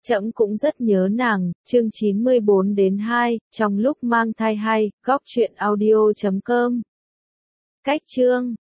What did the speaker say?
Trẫm cũng rất nhớ nàng, chương 94-2, trong lúc mang thai hay, góc truyện audio.com. Cách chương